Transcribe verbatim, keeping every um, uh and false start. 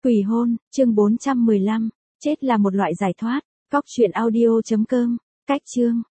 Quỷ hôn, chương bốn trăm mười lăm, chết là một loại giải thoát. Cóc truyện audio chấm com, cách chương.